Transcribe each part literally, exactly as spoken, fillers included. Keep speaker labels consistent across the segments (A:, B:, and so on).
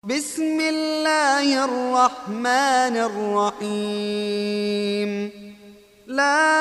A: بسم الله الرحمن الرحيم لا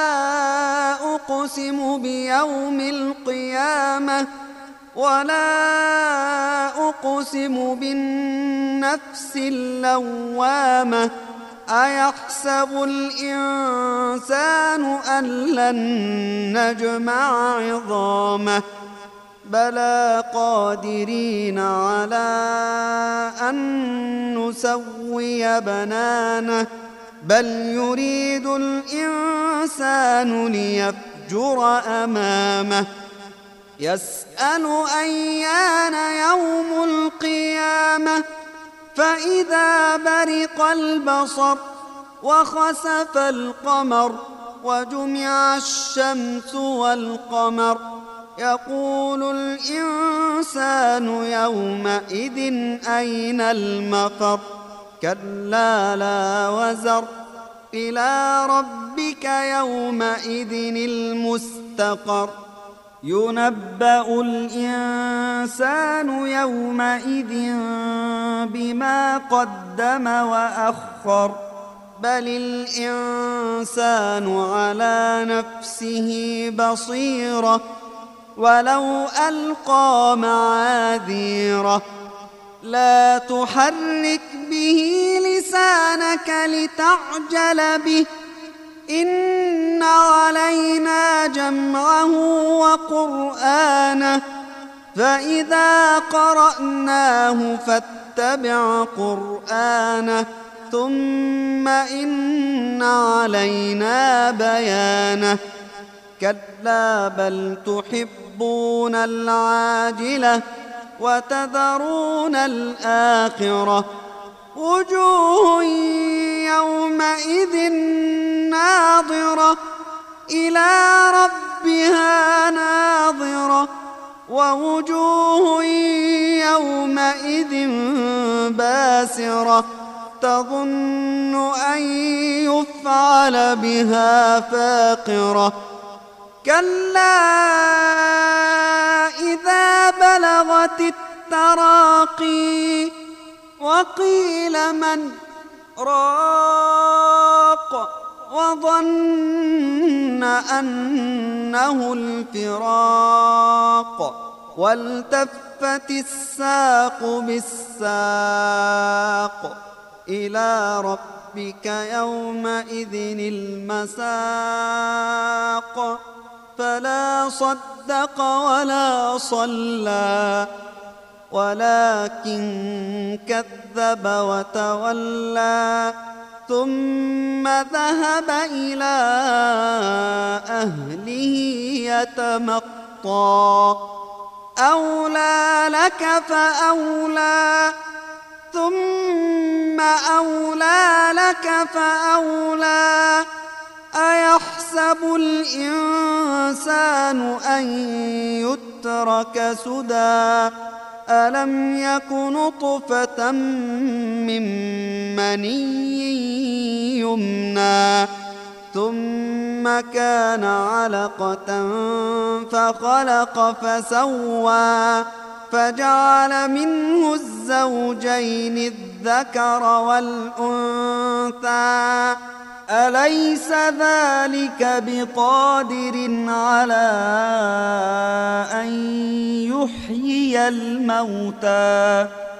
A: أقسم بيوم القيامة ولا أقسم بالنفس اللوامة أيحسب الإنسان أن لن نجمع عظامه بلى قادرين على أن نسوي بنانه بل يريد الإنسان ليفجر أمامه يسأل أيان يوم القيامة فإذا برق البصر وخسف القمر وجمع الشمس والقمر يقول الإنسان يومئذ أين المفر كلا لا وزر إلى ربك يومئذ المستقر ينبأ الإنسان يومئذ بما قدم وأخر بل الإنسان على نفسه بصيرة ولو ألقى معاذيره لا تحرك به لسانك لتعجل به إن علينا جمعه وقرآنه فإذا قرأناه فاتبع قرآنه ثم إن علينا بيانه كلا بل تحبون العاجلة وتذرون الآخرة وجوه يومئذ ناظرة إلى ربها ناظرة ووجوه يومئذ باسرة تظن أن يفعل بها فاقرة كلا إذا بلغت التراقي وقيل من راق وظن أنه الفراق والتفت الساق بالساق إلى ربك يومئذ المساق فلا صدق ولا صلى ولكن كذب وتولى ثم ذهب إلى أهله يتمطى أولى لك فأولى ثم أولى لك فأولى أيحسب الإنسان أن يترك سدى ألم يك نطفة من مني يمنى ثم كان علقة فخلق فسوى فجعل منه الزوجين الذكر والأنثى أليس ذلك بقادر على أن يحيي الموتى